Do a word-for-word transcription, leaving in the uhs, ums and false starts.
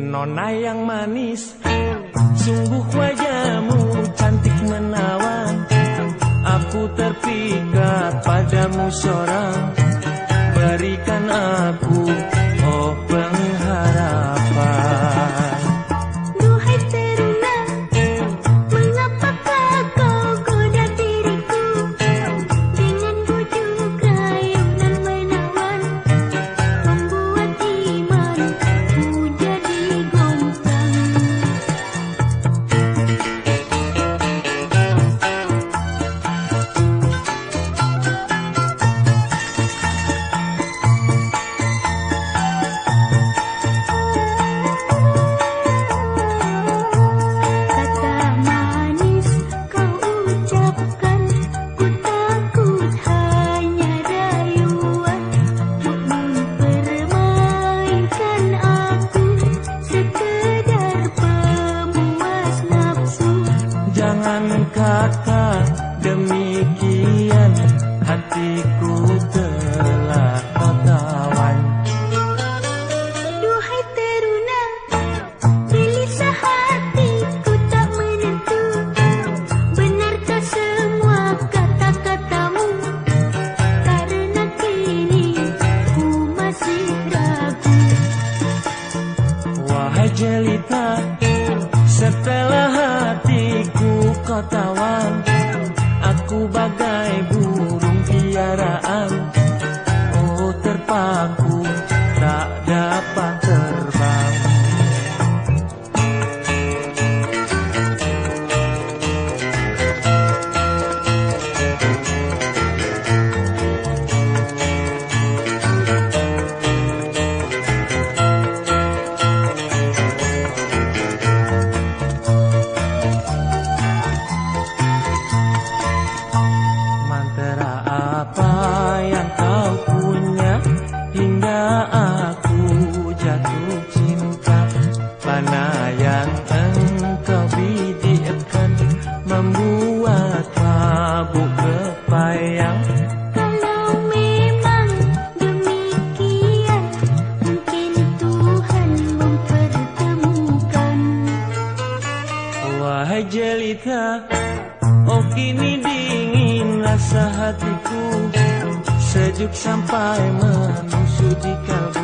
Nona yang manis, sungguh wajahmu cantik menawan. Aku terpikat padamu seorang, berikan aku oh pengharapan. Duhai teruna, mengapakah kau goda diriku dengan bujuk rayu dan menawan, membuat imanku jadi goncang. Jangan kata demikian, hatiku telah kau tawan. Duhai teruna, gelisah hatiku tak menentu. Benarkah semua kata-katamu? Karena kini ku masih ragu. Wahai jelita, setelah hatiku kau tawan, aku bagai burung piaraan. Oh terpaku tak dapat terbang. Mantra apa yang kau punya hingga aku jatuh cinta? Mana yang engkau bidikkan membuat mabuk kepayang? Kalau memang demikian, mungkin Tuhan mempertemukan. Wahai jelita, oh kini dingin rasa hatiku, sejuk sampai menusuk di kalbu.